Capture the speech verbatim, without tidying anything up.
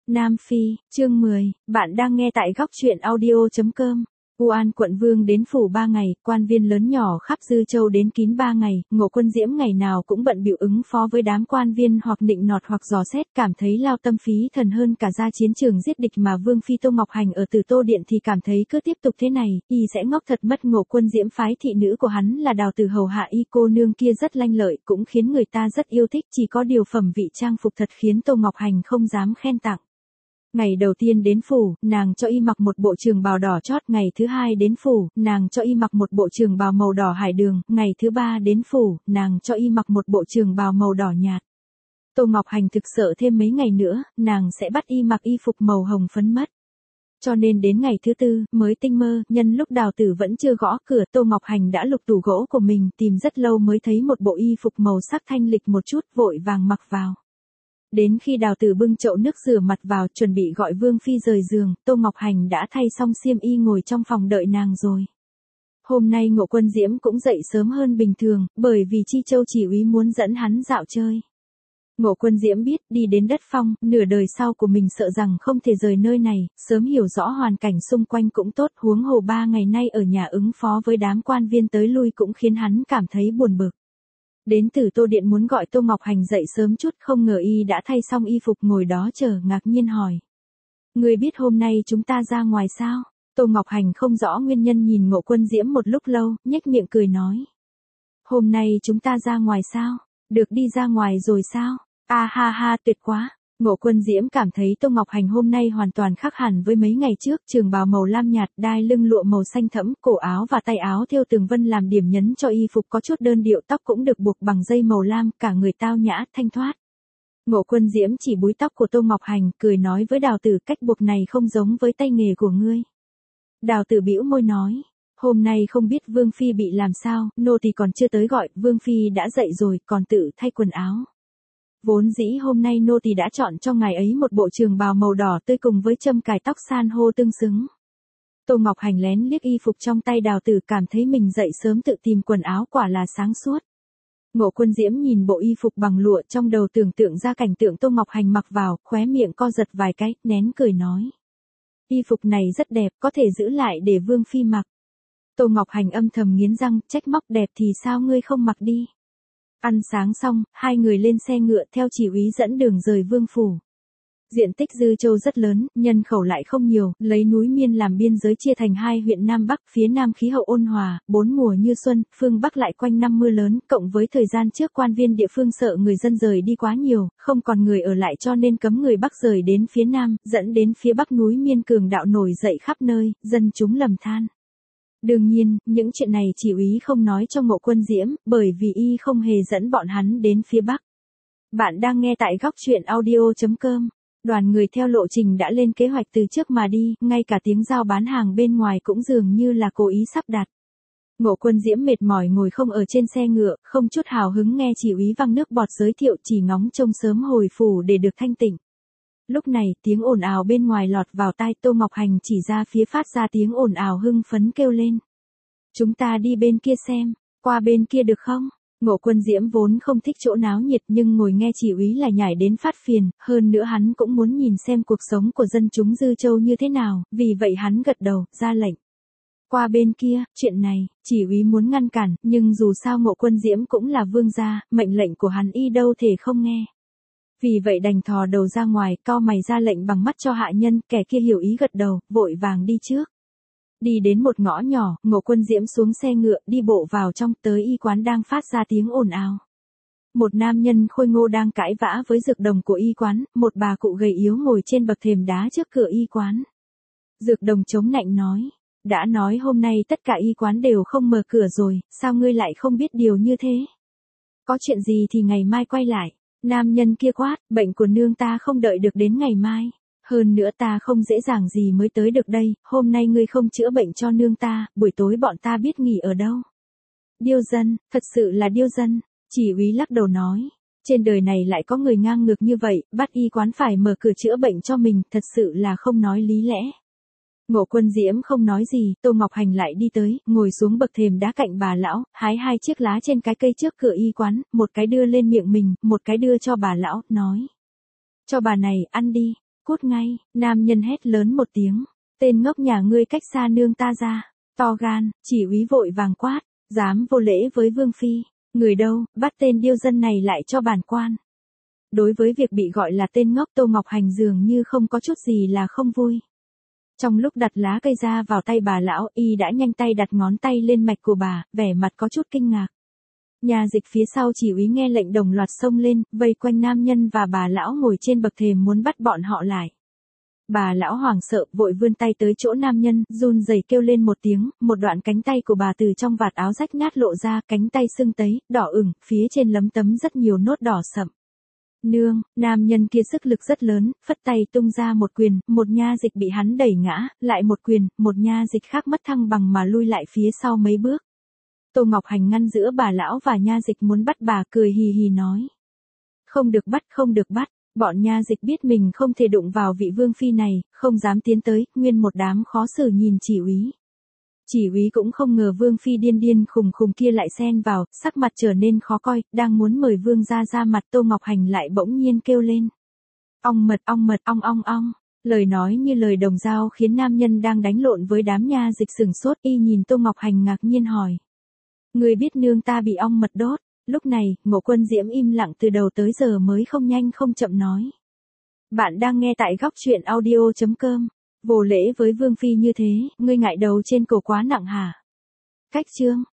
Nam Phi, chương mười, bạn đang nghe tại góc truyện audio chấm com. Uan quận vương đến phủ ba ngày, quan viên lớn nhỏ khắp Dư Châu đến kín ba ngày, Ngộ Quân Diễm ngày nào cũng bận bịu ứng phó với đám quan viên hoặc nịnh nọt hoặc dò xét, cảm thấy lao tâm phí thần hơn cả ra chiến trường giết địch, mà Vương Phi Tô Ngọc Hành ở Từ Tô Điện thì cảm thấy cứ tiếp tục thế này, y sẽ ngốc thật mất. Ngộ Quân Diễm phái thị nữ của hắn là Đào Tử hầu hạ y, cô nương kia rất lanh lợi, cũng khiến người ta rất yêu thích, chỉ có điều phẩm vị trang phục thật khiến Tô Ngọc Hành không dám khen tặng. Ngày đầu tiên đến phủ, nàng cho y mặc một bộ trường bào đỏ chót, ngày thứ hai đến phủ, nàng cho y mặc một bộ trường bào màu đỏ hải đường, ngày thứ ba đến phủ, nàng cho y mặc một bộ trường bào màu đỏ nhạt. Tô Ngọc Hành thực sợ thêm mấy ngày nữa, nàng sẽ bắt y mặc y phục màu hồng phấn mất. Cho nên đến ngày thứ tư, mới tinh mơ, nhân lúc Đào Tử vẫn chưa gõ cửa, Tô Ngọc Hành đã lục tủ gỗ của mình, tìm rất lâu mới thấy một bộ y phục màu sắc thanh lịch một chút, vội vàng mặc vào. Đến khi Đào Tử bưng chậu nước rửa mặt vào, chuẩn bị gọi Vương Phi rời giường, Tô Ngọc Hành đã thay xong xiêm y ngồi trong phòng đợi nàng rồi. Hôm nay Ngộ Quân Diễm cũng dậy sớm hơn bình thường, bởi vì Chi Châu chỉ úy muốn dẫn hắn dạo chơi. Ngộ Quân Diễm biết đi đến đất phong, nửa đời sau của mình sợ rằng không thể rời nơi này, sớm hiểu rõ hoàn cảnh xung quanh cũng tốt, huống hồ ba ngày nay ở nhà ứng phó với đám quan viên tới lui cũng khiến hắn cảm thấy buồn bực. Đến Từ Tô Điện muốn gọi Tô Ngọc Hành dậy sớm chút, không ngờ y đã thay xong y phục ngồi đó chờ, ngạc nhiên hỏi. Người biết hôm nay chúng ta ra ngoài sao? Tô Ngọc Hành không rõ nguyên nhân, nhìn Ngộ Quân Diễm một lúc lâu, nhếch miệng cười nói. Hôm nay chúng ta ra ngoài sao? Được đi ra ngoài rồi sao? A ha ha, tuyệt quá. Ngộ Quân Diễm cảm thấy Tô Ngọc Hành hôm nay hoàn toàn khác hẳn với mấy ngày trước, trường bào màu lam nhạt, đai lưng lụa màu xanh thẫm, cổ áo và tay áo thêu tường vân làm điểm nhấn cho y phục có chút đơn điệu, tóc cũng được buộc bằng dây màu lam, cả người tao nhã, thanh thoát. Ngộ Quân Diễm chỉ búi tóc của Tô Ngọc Hành, cười nói với Đào Tử, cách buộc này không giống với tay nghề của ngươi. Đào Tử bĩu môi nói, hôm nay không biết Vương Phi bị làm sao, nô tỳ còn chưa tới gọi, Vương Phi đã dậy rồi, còn tự thay quần áo. Vốn dĩ hôm nay nô tỳ đã chọn cho ngài ấy một bộ trường bào màu đỏ tươi cùng với châm cài tóc san hô tương xứng. Tô Ngọc Hành lén liếc y phục trong tay Đào Tử, cảm thấy mình dậy sớm tự tìm quần áo quả là sáng suốt. Ngộ Quân Diễm nhìn bộ y phục bằng lụa, trong đầu tưởng tượng ra cảnh tượng Tô Ngọc Hành mặc vào, khóe miệng co giật vài cái, nén cười nói. Y phục này rất đẹp, có thể giữ lại để Vương Phi mặc. Tô Ngọc Hành âm thầm nghiến răng, trách móc, đẹp thì sao ngươi không mặc đi. Ăn sáng xong, hai người lên xe ngựa theo chỉ úy dẫn đường rời vương phủ. Diện tích Dư Châu rất lớn, nhân khẩu lại không nhiều, lấy núi Miên làm biên giới chia thành hai huyện Nam Bắc, phía Nam khí hậu ôn hòa, bốn mùa như xuân, phương Bắc lại quanh năm mưa lớn, cộng với thời gian trước quan viên địa phương sợ người dân rời đi quá nhiều, không còn người ở lại cho nên cấm người Bắc rời đến phía Nam, dẫn đến phía Bắc núi Miên cường đạo nổi dậy khắp nơi, dân chúng lầm than. Đương nhiên, những chuyện này chỉ úy không nói cho Ngộ Quân Diễm, bởi vì y không hề dẫn bọn hắn đến phía Bắc. Bạn đang nghe tại góc truyện audio chấm com. Đoàn người theo lộ trình đã lên kế hoạch từ trước mà đi, ngay cả tiếng giao bán hàng bên ngoài cũng dường như là cố ý sắp đặt. Ngộ Quân Diễm mệt mỏi ngồi không ở trên xe ngựa, không chút hào hứng nghe chỉ úy văng nước bọt giới thiệu, chỉ ngóng trông sớm hồi phủ để được thanh tịnh. Lúc này, tiếng ồn ào bên ngoài lọt vào tai, Tô Ngọc Hành chỉ ra phía phát ra tiếng ồn ào hưng phấn kêu lên. Chúng ta đi bên kia xem, qua bên kia được không? Ngộ Quân Diễm vốn không thích chỗ náo nhiệt nhưng ngồi nghe chỉ úy là nhảy đến phát phiền, hơn nữa hắn cũng muốn nhìn xem cuộc sống của dân chúng Dư Châu như thế nào, vì vậy hắn gật đầu, ra lệnh. Qua bên kia, chuyện này, chỉ úy muốn ngăn cản, nhưng dù sao Ngộ Quân Diễm cũng là vương gia, mệnh lệnh của hắn y đâu thể không nghe. Vì vậy đành thò đầu ra ngoài, cau mày ra lệnh bằng mắt cho hạ nhân, kẻ kia hiểu ý gật đầu, vội vàng đi trước. Đi đến một ngõ nhỏ, Ngộ Quân Diễm xuống xe ngựa, đi bộ vào trong, tới y quán đang phát ra tiếng ồn ào. Một nam nhân khôi ngô đang cãi vã với dược đồng của y quán, một bà cụ gầy yếu ngồi trên bậc thềm đá trước cửa y quán. Dược đồng chống nạnh nói, đã nói hôm nay tất cả y quán đều không mở cửa rồi, sao ngươi lại không biết điều như thế? Có chuyện gì thì ngày mai quay lại. Nam nhân kia quát, bệnh của nương ta không đợi được đến ngày mai. Hơn nữa ta không dễ dàng gì mới tới được đây, hôm nay ngươi không chữa bệnh cho nương ta, buổi tối bọn ta biết nghỉ ở đâu. Điêu dân, thật sự là điêu dân. Chỉ úy lắc đầu nói, trên đời này lại có người ngang ngược như vậy, bắt y quán phải mở cửa chữa bệnh cho mình, thật sự là không nói lý lẽ. Ngộ Quân Diễm không nói gì, Tô Ngọc Hành lại đi tới, ngồi xuống bậc thềm đá cạnh bà lão, hái hai chiếc lá trên cái cây trước cửa y quán, một cái đưa lên miệng mình, một cái đưa cho bà lão, nói. Cho bà này, ăn đi. Cút ngay, nam nhân hét lớn một tiếng. Tên ngốc nhà ngươi cách xa nương ta ra. To gan, chỉ úy vội vàng quát. Dám vô lễ với vương phi. Người đâu, bắt tên điêu dân này lại cho bản quan. Đối với việc bị gọi là tên ngốc, Tô Ngọc Hành dường như không có chút gì là không vui. Trong lúc đặt lá cây ra vào tay bà lão, y đã nhanh tay đặt ngón tay lên mạch của bà, vẻ mặt có chút kinh ngạc. Nhà dịch phía sau chỉ úy nghe lệnh đồng loạt xông lên, vây quanh nam nhân và bà lão ngồi trên bậc thềm muốn bắt bọn họ lại. Bà lão hoảng sợ, vội vươn tay tới chỗ nam nhân, run rẩy kêu lên một tiếng, một đoạn cánh tay của bà từ trong vạt áo rách nát lộ ra, cánh tay sưng tấy, đỏ ửng, phía trên lấm tấm rất nhiều nốt đỏ sậm. Nương, nam nhân kia sức lực rất lớn, phất tay tung ra một quyền, một nha dịch bị hắn đẩy ngã, lại một quyền, một nha dịch khác mất thăng bằng mà lui lại phía sau mấy bước. Tô Ngọc Hành ngăn giữa bà lão và nha dịch muốn bắt bà, cười hì hì nói. Không được bắt, không được bắt, bọn nha dịch biết mình không thể đụng vào vị vương phi này, không dám tiến tới, nguyên một đám khó xử nhìn chỉ úy. Chỉ úy cũng không ngờ vương phi điên điên khùng khùng kia lại xen vào, sắc mặt trở nên khó coi, đang muốn mời vương ra ra mặt, Tô Ngọc Hành lại bỗng nhiên kêu lên. Ong mật, ong mật, ong ong ong, lời nói như lời đồng dao khiến nam nhân đang đánh lộn với đám nha dịch sửng sốt, y nhìn Tô Ngọc Hành ngạc nhiên hỏi. Người biết nương ta bị ong mật đốt. Lúc này, Ngộ Quân Diễm im lặng từ đầu tới giờ mới không nhanh không chậm nói. Bạn đang nghe tại góc truyện audio chấm com. Vô lễ với vương phi như thế, ngươi ngại đầu trên cổ quá nặng hả? Cách chương.